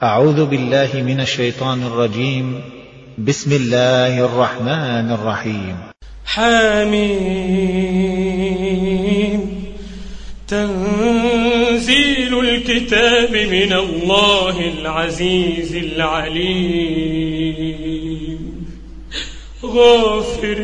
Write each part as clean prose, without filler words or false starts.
أعوذ بالله من الشيطان الرجيم. بسم الله الرحمن الرحيم. حميم. تنزيل الكتاب من الله العزيز العليم. غافر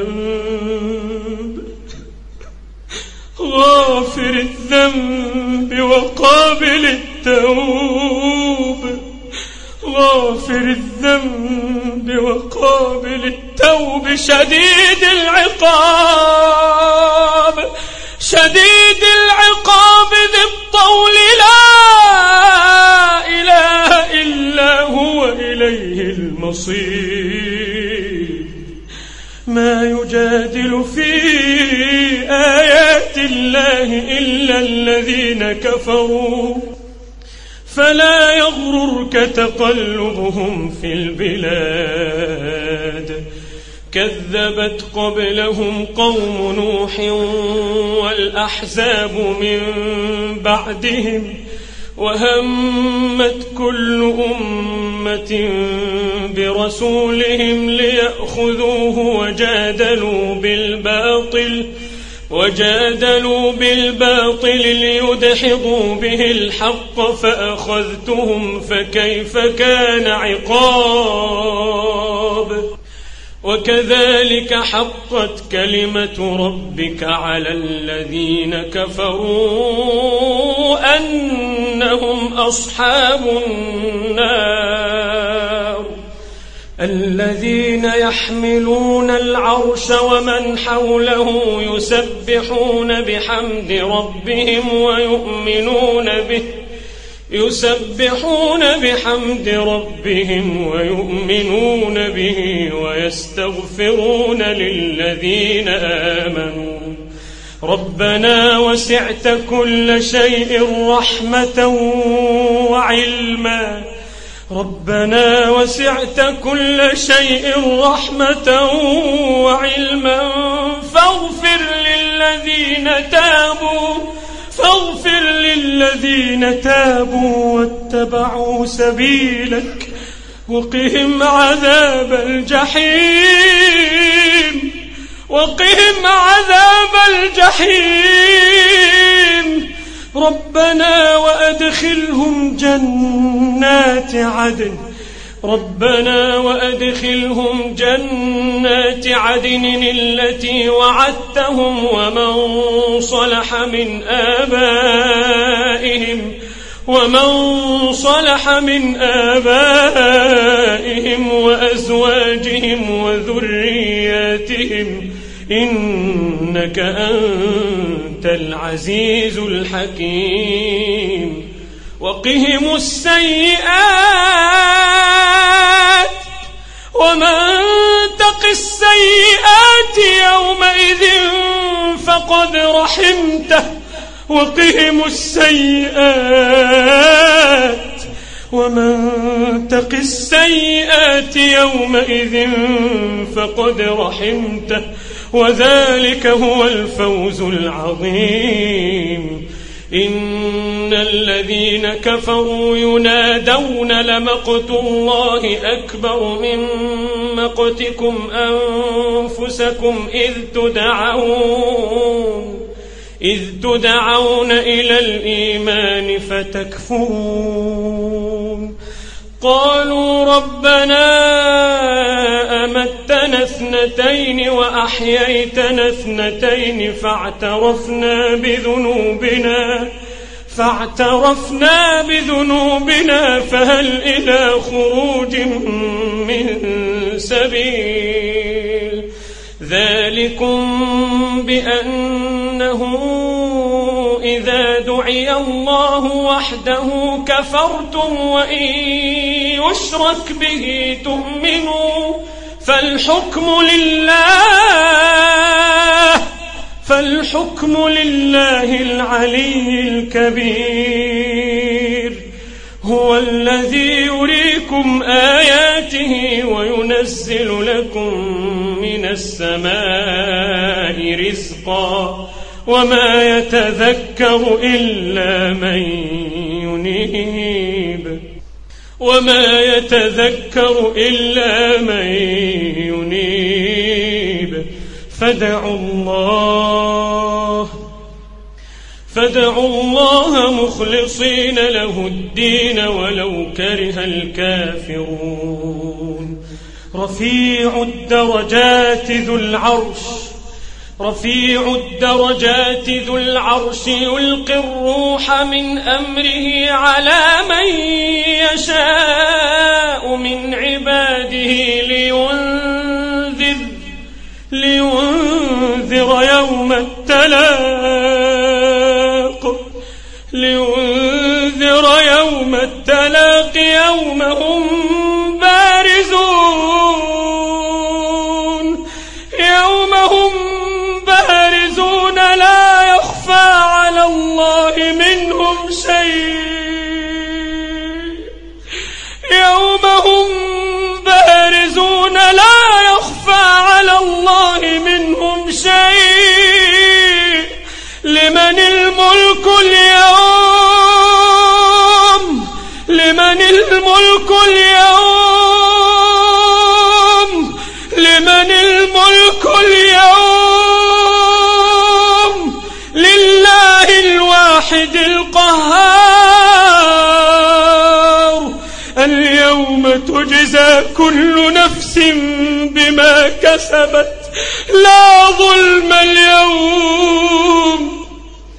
الذنب وقابل التوب. غافر الذنب وقابل التوب. شديد العقاب ذي الطول. لا إله إلا هو إليه المصير. ما يجادل في آيات الله إلا الذين كفروا فلا يغررك تقلبهم في البلاد. كذبت قبلهم قوم نوح والأحزاب من بعدهم وهمت كل أمة برسولهم ليأخذوه وجادلوا بالباطل ليدحضوا به الحق فأخذتهم فكيف كان عقاب. وكذلك حقت كلمة ربك على الذين كفروا أنهم أصحاب النار. الذين يحملون العرش ومن حوله يسبحون بحمد ربهم ويؤمنون به ويستغفرون للذين آمنوا. ربنا وسعت كل شيء رحمة وعلما. ربنا وسعت كل شيء رحمة وعلما فاغفر للذين تابوا واتبعوا سبيلك وقهم عذاب الجحيم. ربنا وأدخلهم جنات عدن التي وعدتهم ومن صلح من آبائهم وأزواجهم وذرياتهم إنك أنت العزيز الحكيم. وقهم السيئات ومن تق السيئات يومئذ فقد رحمته. وقهم السيئات ومن تق السيئات يومئذ فقد رحمته وذلك هو الفوز العظيم. إن الذين كفروا ينادون لمقت الله أكبر من مقتكم أنفسكم إذ تدعون إلى الإيمان فتكفرون. قالوا ربنا أمتنا 2 وأحييتنا 2 فاعترفنا بذنوبنا فهل إلى خروج من سبيل. ذلكم بأنه إذا دعي الله وحده كفرتم وإن يشرك به تؤمنوا. فالحكم لله العلي الكبير. هو الذي يريكم آياته وينزل لكم من السماء رزقا وما يتذكر إلا من ينيب. وما يتذكر إلا من ينيب فادعوا الله مخلصين له الدين ولو كره الكافرون. رفيع الدرجات ذو العرش يلقي الروح من أمره على من يشاء من عباده لينذر يوم التلاق يوم هم بارزون لا يخفى على الله منهم شيء يوم هم بارزون لا يخفى على الله منهم شيء. لمن الملك اليوم لمن الملك اليوم لله الواحد القهار. اليوم تجزى كل نفس بما كسبت لا ظلم اليوم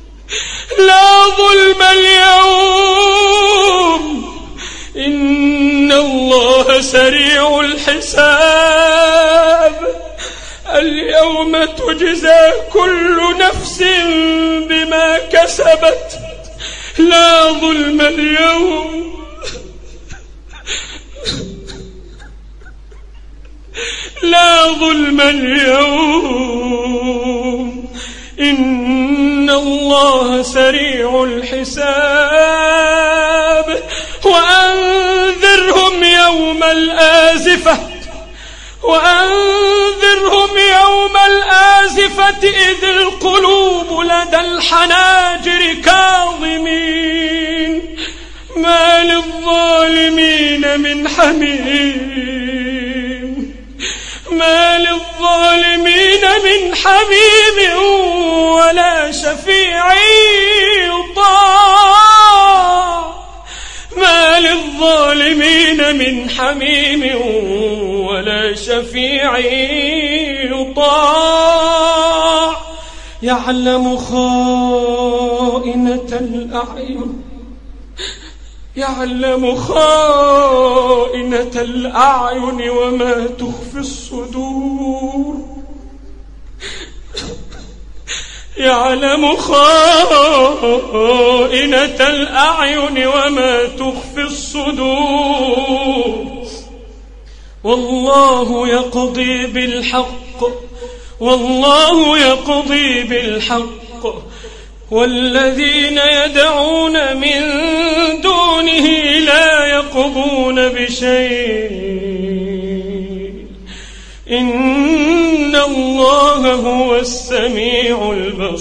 إن الله سريع الحساب. اليوم تجزى كل نفس بما كسبت لا ظلم اليوم إن الله سريع الحساب. وأنذرهم يوم الآزفة إذ القلوب لدى الحناجر كاظمين ما للظالمين من حميم ولا شفيع يطاع. يعلم خائنة الأعين وما تخفي الصدور. يعلم خائنة الأعين وما تخفي الصدور. والله يقضي بالحق والذين يدعون من دونه لا يقضون بشيء إن الله هو السميع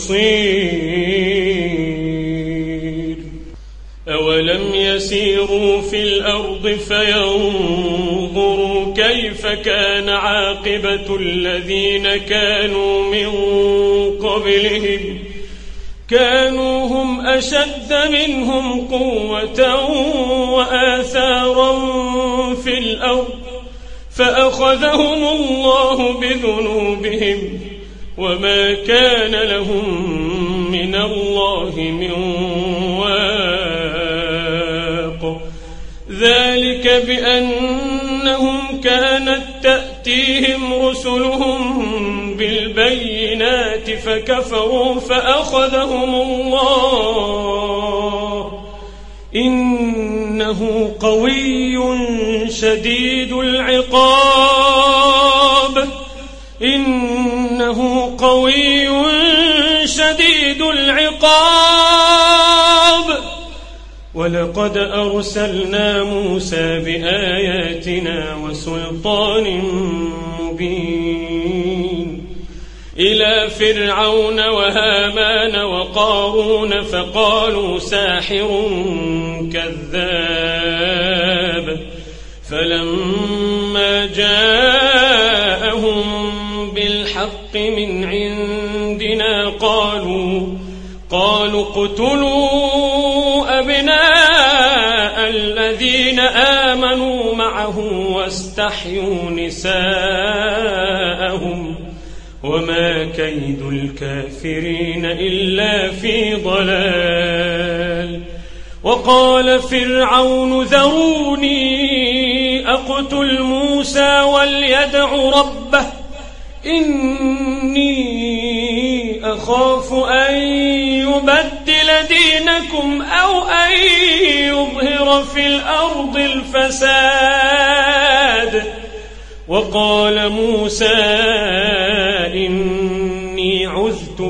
البصير. أولم يسيروا في الأرض فينظروا كيف كان عاقبة الذين كانوا من قبلهم كانوا هم أشد منهم قوة وآثارا في الأرض فأخذهم الله بذنوبهم وما كان لهم من الله من واق. ذلك بأنهم كانت تأتيهم رسلهم بالبينات فكفروا فأخذهم الله إنه قوي شديد العقاب. ولقد أرسلنا موسى بآياتنا وسلطان مبين إلى فرعون وهامان وقارون فقالوا ساحر كذاب الكتاب فلما جاءهم بالحق من عندنا قالوا اقتلوا أبناء الذين آمنوا معه واستحيوا نساءهم وما كيد الكافرين إلا في ضلال. وقال فرعون ذروني أقتل موسى وليدع ربه إني أخاف أن يبدل دينكم أو أن يظهر في الأرض الفساد. وقال موسى إني عذت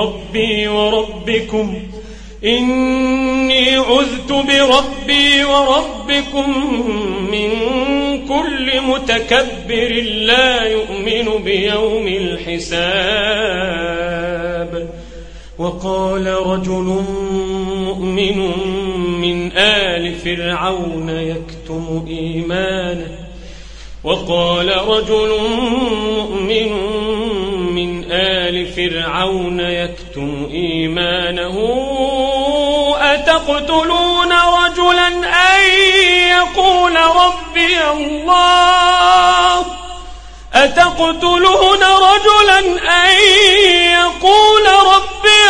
بربي وربكم من كل متكبر لا يؤمن بيوم الحساب. وقال رجل مؤمن من آل فرعون يكتم إيمانه أتقتلون رجلا أن يقول ربي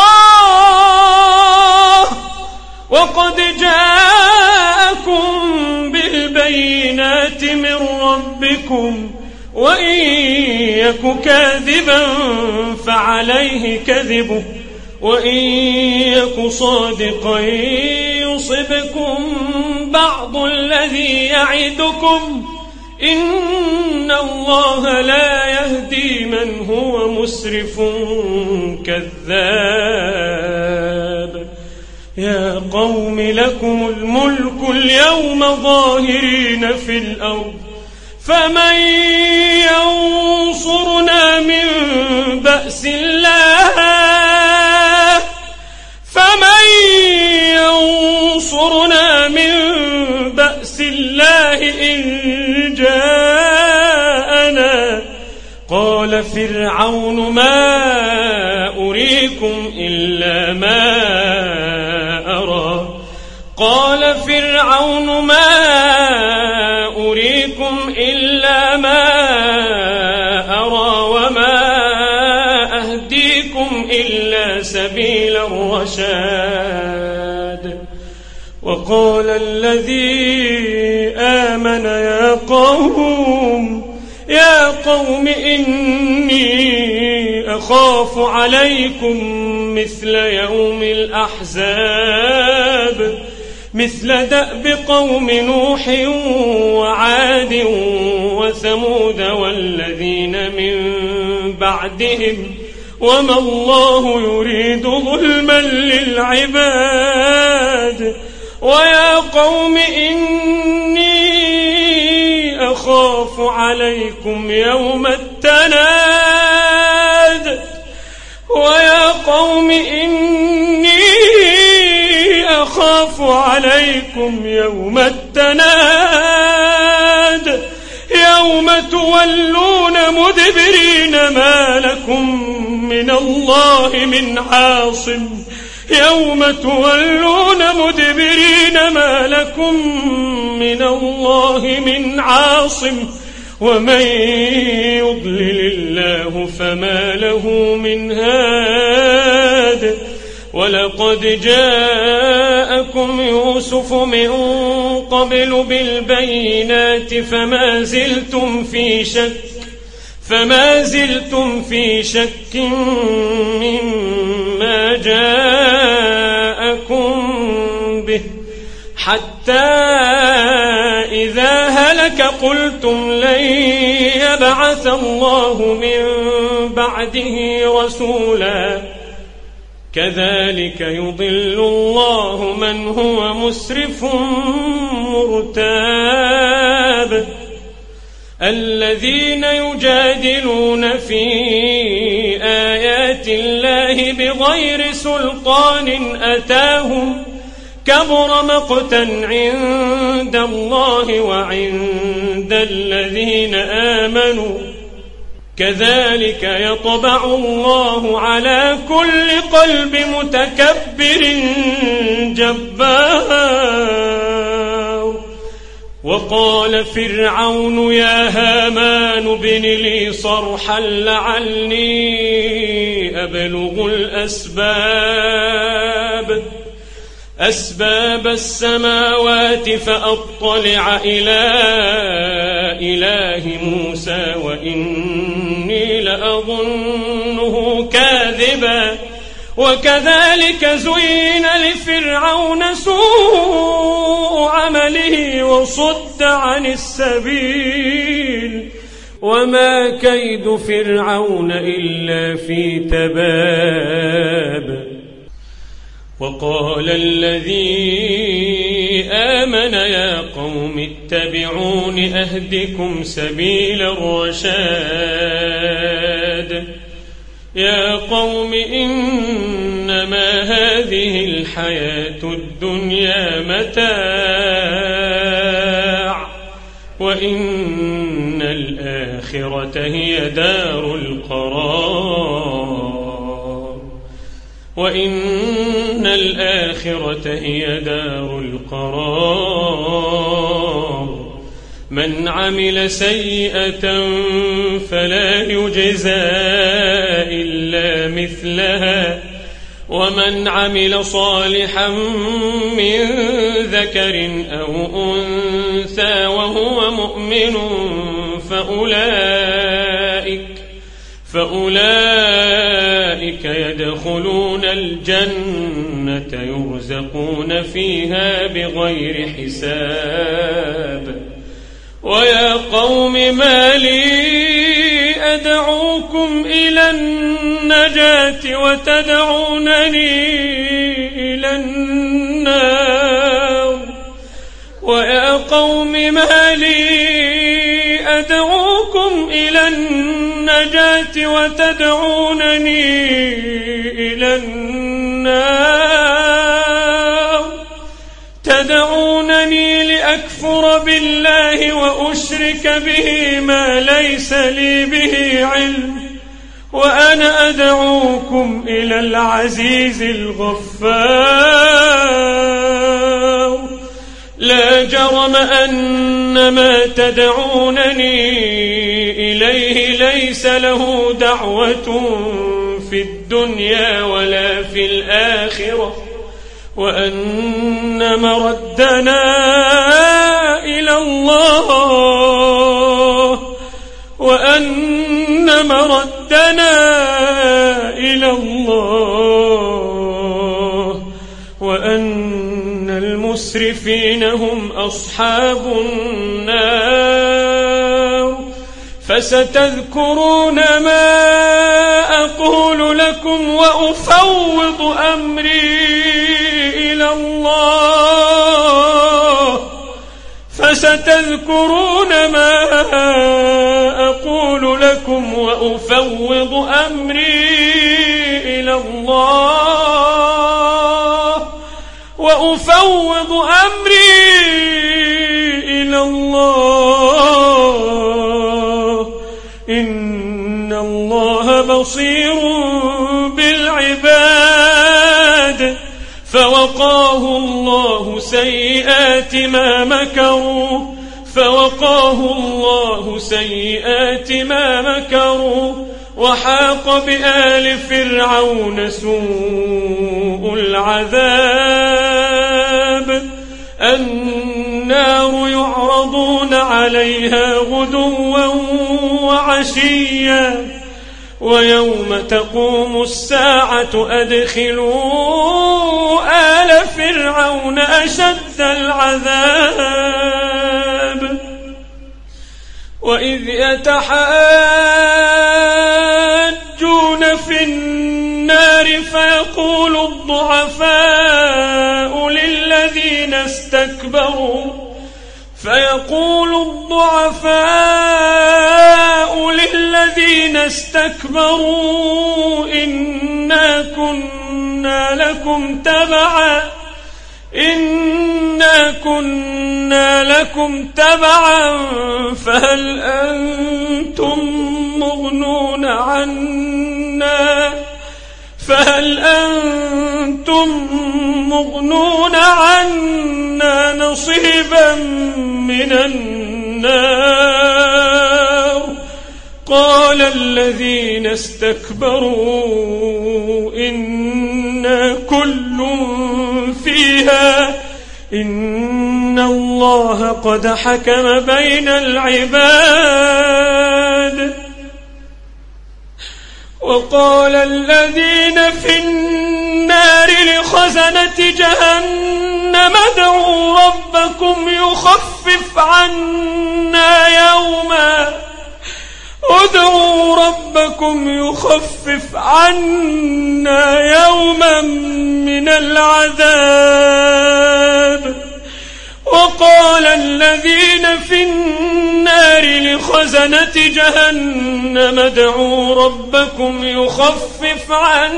الله وقد جاءكم بالبينات من ربكم وإن يك كاذبا فعليه كذبه وإن يك صادقا يصبكم بعض الذي يعدكم إن الله لا يهدي من هو مسرف كذاب. يا قوم لكم الملك اليوم ظاهرين في الأرض فمن ينصرنا من بأس الله إن جاءنا. قال فرعون ما أريكم إلا ما أرى وما أهديكم إلا سبيل الرشاد. وقال الذي آمن يا قوم إني أخاف عليكم مثل يوم الأحزاب مثل دأب قوم نوح وعاد وثمود والذين من بعدهم وما الله يريد ظلما للعباد. ويا قوم إني أخاف عليكم يوم التناد. يوم تولون مدبرين ما لكم من الله من عاصم ومن يضلل الله فما له من هاد. ولقد جاءكم يوسف من قبل بالبينات فما زلتم في شك مما جاءكم به حتى إذا هلك قلتم لن يبعث الله من بعده رسولا كذلك يضل الله من هو مسرف مرتاب. الذين يجادلون في آيات الله بغير سلطان أتاهم كبر مقتا عند الله وعند الذين آمنوا كذلك يطبع الله على كل قلب متكبر جبار. وقال فرعون يا هامان ابن لي صرحا لعلي أبلغ أسباب السماوات فأطلع إلى إله موسى وإني لأظنه كاذبا. وكذلك زين لفرعون سوء عمله وصد عن السبيل وما كيد فرعون إلا في تباب. وقال الذي آمن يا قوم اتبعون أهدكم سبيل الرشاد. يا قوم إنما هذه الحياة الدنيا متاع وإن الآخرة هي دار القرار. وإن الآخرة هي دار القرار. من عمل سيئة فلا يجزى إلا مثلها ومن عمل صالحا من ذكر أو أنثى وهو مؤمن فأولئك يدخلون الجنة يرزقون فيها بغير حساب. ويا قوم ما لي أدعوكم إلى النجاة وتدعونني إلى النار. ويا قوم ما لي أدعوكم إلى النجاة وتدعونني إلى النار. تدعونني لأكفر بالله وأشرك به ما ليس لي به علم وأنا أدعوكم إلى العزيز الغفار. لا جرم أن ما تدعونني إليه ليس له دعوة في الدنيا ولا في الآخرة وأن مردنا إلى الله وأن المسرفين هم أصحاب النار. فستذكرون ما أقول لكم وأفوض أمري إلى الله. فستذكرون ما أقول لكم وأفوض أمري إلى الله. وأفوض أمري إلى الله إن الله بصير بالعباد. فوقاه الله سيئات ما مكروا وحاق بآل فرعون سوء العذاب. النار يعرضون عليها غدوا وعشيا ويوم تقوم الساعة أدخلوا آل فرعون أشد العذاب. وإذ يتحاجون في النار فيقول الضعفاء للذين استكبروا إنا كنا لكم تبعا إنا كنا لكم تبعا فهل أنتم مغنون عنا نصيبا من النار قال الذين استكبروا إنا كل فيها إن الله قد حكم بين العباد. وقال الذين في النار لخزنة جهنم ادعوا ربكم يخفف عنا يوما من العذاب. وقال الذين في النار لخزنة جهنم ادعوا ربكم يخفف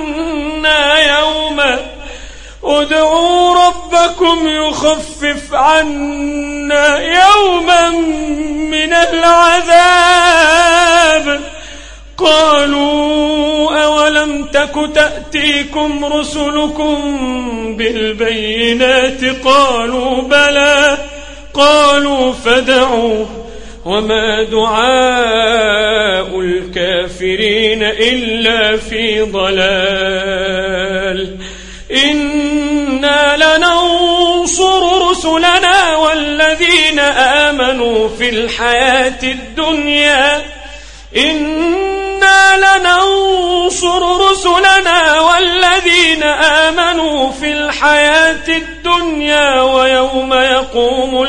عنا يوما من العذاب. قالوا أولم تك تأتيكم رسلكم بالبينات قالوا بلى قالوا فادعوا وما دعاء الكافرين إلا في ضلال. إنا لننصر رسلنا والذين آمنوا في الحياة الدنيا ويوم يقوم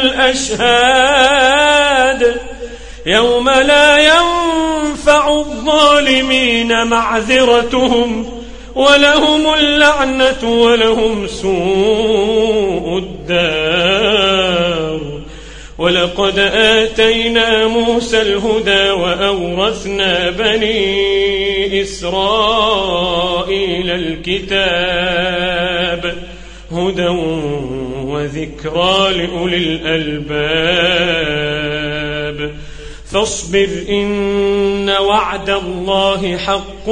الأشهاد يوم لا ينفع الظالمين معذرتهم ولهم اللعنة ولهم سوء الدار. ولقد آتينا موسى الهدى وأورثنا بني إسرائيل الكتاب هدى وذكرى لأولي الألباب. فاصبر إن وعد الله حق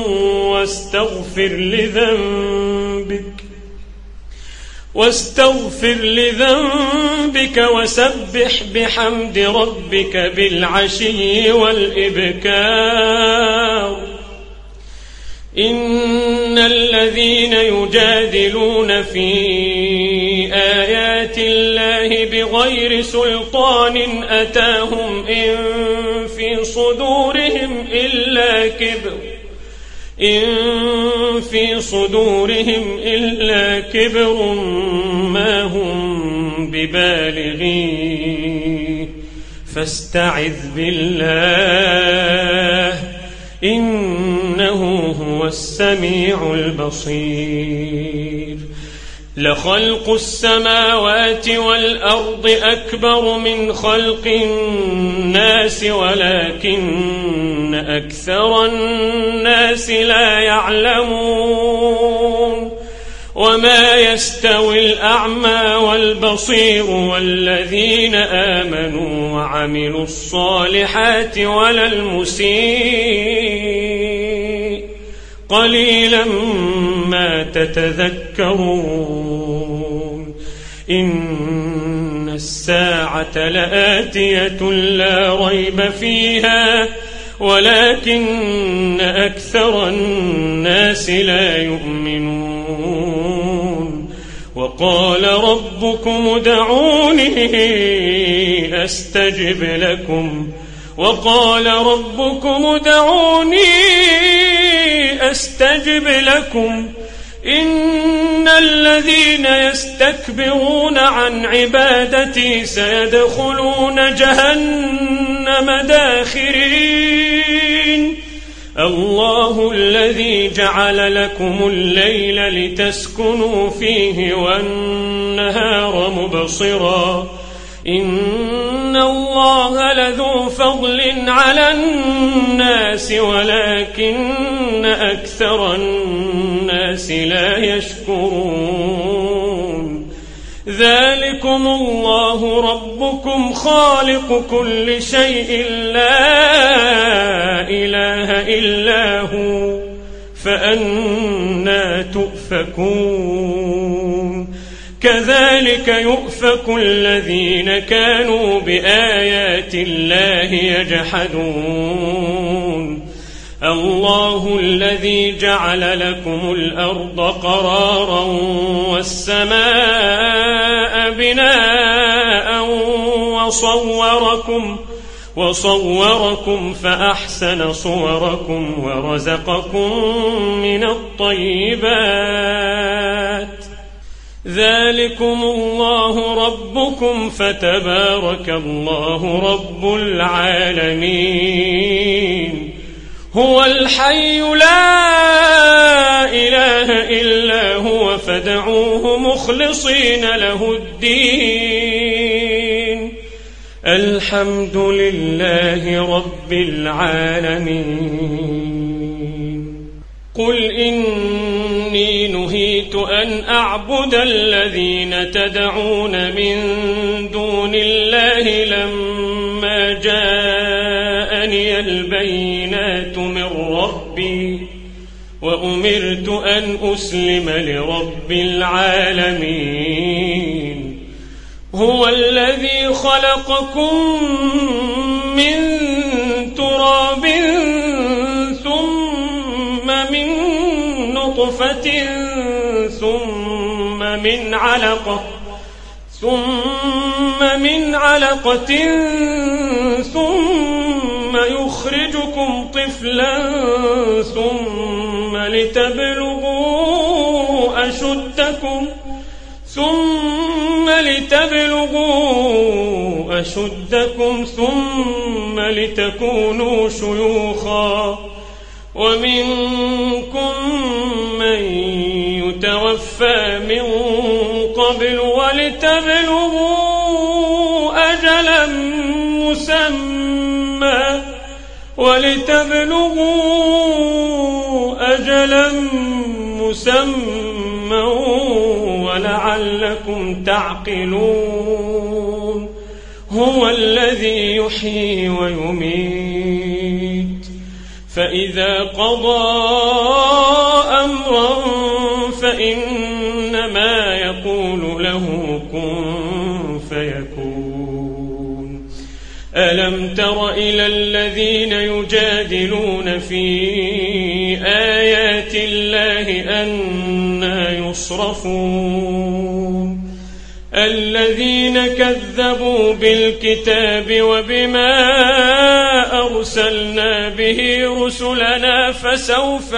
واستغفر لذنبك وسبح بحمد ربك بالعشي والإبكار. إن الذين يجادلون في آيات الله بغير سلطان أتاهم إن في صدورهم إلا كبر ما هم ببالغيه فاستعذ بالله إنه هو السميع البصير. لخلق السماوات والأرض أكبر من خلق الناس ولكن أكثر الناس لا يعلمون. وما يستوي الأعمى والبصير والذين آمنوا وعملوا الصالحات ولا المسيء قليلا ما تتذكرون. إن الساعة لآتية لا ريب فيها ولكن أكثر الناس لا يؤمنون. وقال ربكم ادعوني أستجب لكم إن الذين يستكبرون عن عبادتي سيدخلون جهنم داخرين. الله الذي جعل لكم الليل لتسكنوا فيه والنهار مبصرا إن الله لذو فضل على الناس ولكن أكثر الناس لا يشكرون. ذلكم الله ربكم خالق كل شيء لا إله إلا هو فأنى تؤفكون كذلك يؤفك الذين كانوا بآيات الله يجحدون الله الذي جعل لكم الأرض قرارا والسماء بناء وصوركم فأحسن صوركم ورزقكم من الطيبات ذلكم الله ربكم فتبارك الله رب العالمين هو الحي لا إله إلا هو فادعوه مخلصين له الدين الحمد لله رب العالمين قل إني نهيت أن أعبد الذين تدعون من دون الله لما جاءني البينات من ربي وأمرت أن أسلم لرب العالمين هو الذي خلقكم من تراب ثم من نطفة ثم من علقة ثم يخرجكم طفلا ثم لتبلغوا أشدكم ثم لتكونوا شيوخا ومنكم من يتوفى من قبل ولتبلغوا أجلا مسمى ولعلكم تعقلون هو الذي يحيي ويميت فإذا قضى أمرا فإنما يقول له كن فيكون ألم تر إلى الذين يجادلون في آيات الله أنى يصرفون الذين كذبوا بالكتاب وبما أرسلنا به رسلنا فسوف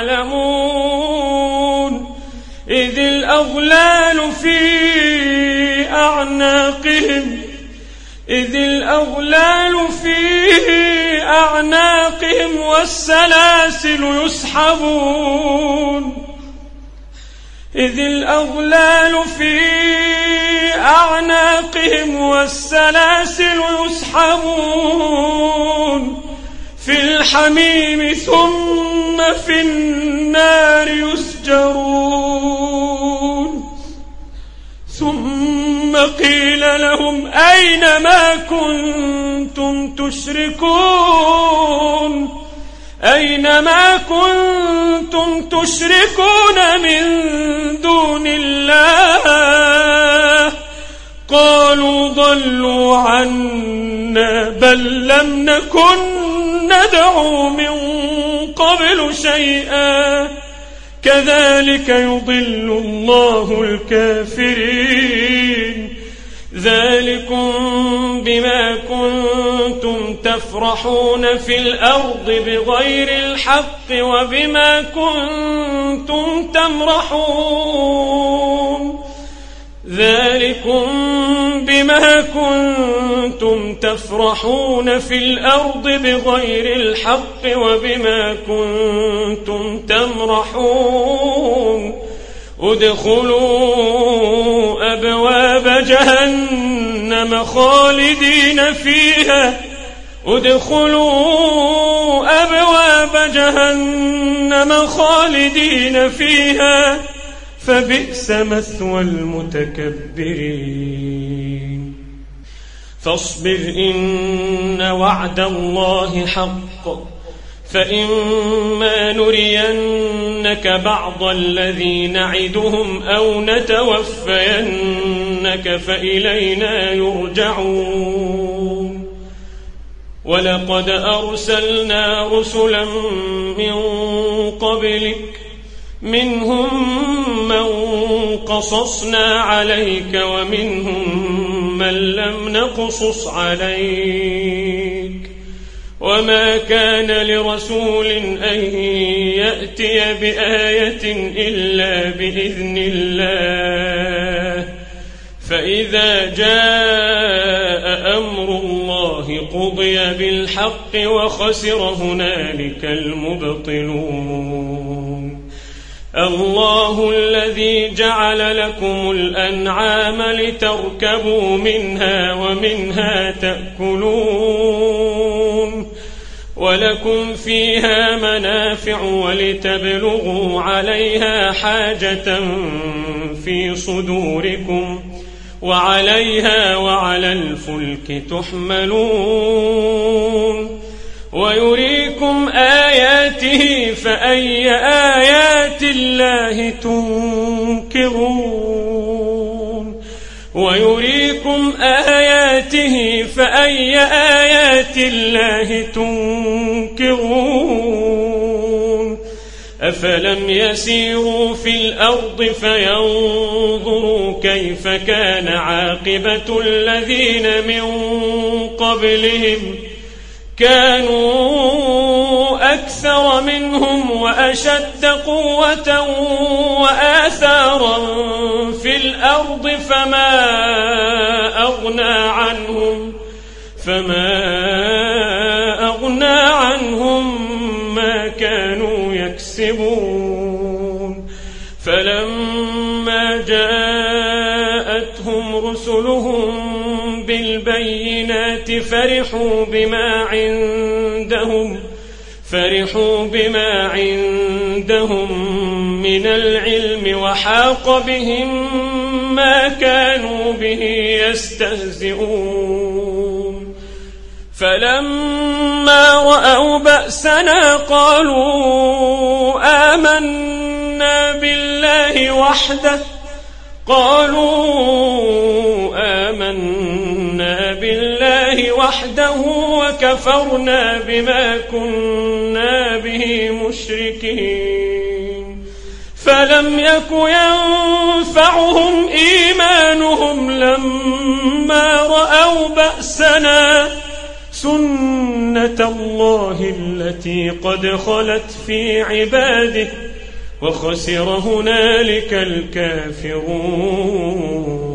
يعلمون إذ الأغلال في أعناقهم والسلاسل يسحبون في الحميم ثم في النار يسجرون ثم قيل لهم أين ما كنتم تشركون من دون الله قالوا ضلوا عنا بل لم نكن ندعو من قبل شيئا كذلك يضل الله الكافرين ذلكم بما كنتم تفرحون في الأرض بغير الحق وبما كنتم تمرحون ذلكم بما كنتم تفرحون في الأرض بغير الحق وبما كنتم تمرحون ادخلوا أبواب جهنم خالدين فيها فبئس مثوى المتكبرين فاصبر إن وعد الله حق فإما نرينك بعض الذي نعدهم أو نتوفينك فإلينا يرجعون ولقد أرسلنا رسلا من قبلك منهم من قصصنا عليك ومنهم من لم نقصص عليك وما كان لرسول أن يأتي بآية إلا بإذن الله فإذا جاء أمر الله قضي بالحق وخسر هنالك المبطلون الله الذي جعل لكم الأنعام لتركبوا منها ومنها تأكلون ولكم فيها منافع ولتبلغوا عليها حاجة في صدوركم وعليها وعلى الفلك تحملون ويريكم آياته فأي آيات الله تنكرون ويريكم آياته فأي آيات الله تنكرون أفلم يسيروا في الأرض فينظروا كيف كان عاقبة الذين من قبلهم كانوا أكثر منهم وأشد قوة وآثارا في الأرض فما أغنى عنهم ما كانوا يكسبون فلما جاءتهم رسلهم بالبينات فرحوا بما عندهم من العلم وحاق بهم ما كانوا به يستهزئون فلما رأوا بأسنا قالوا آمنا بالله وحده وكفرنا بما كنا به مشركين فلم يك ينفعهم إيمانهم لما رأوا بأسنا سنة الله التي قد خلت في عباده وخسر هنالك الكافرون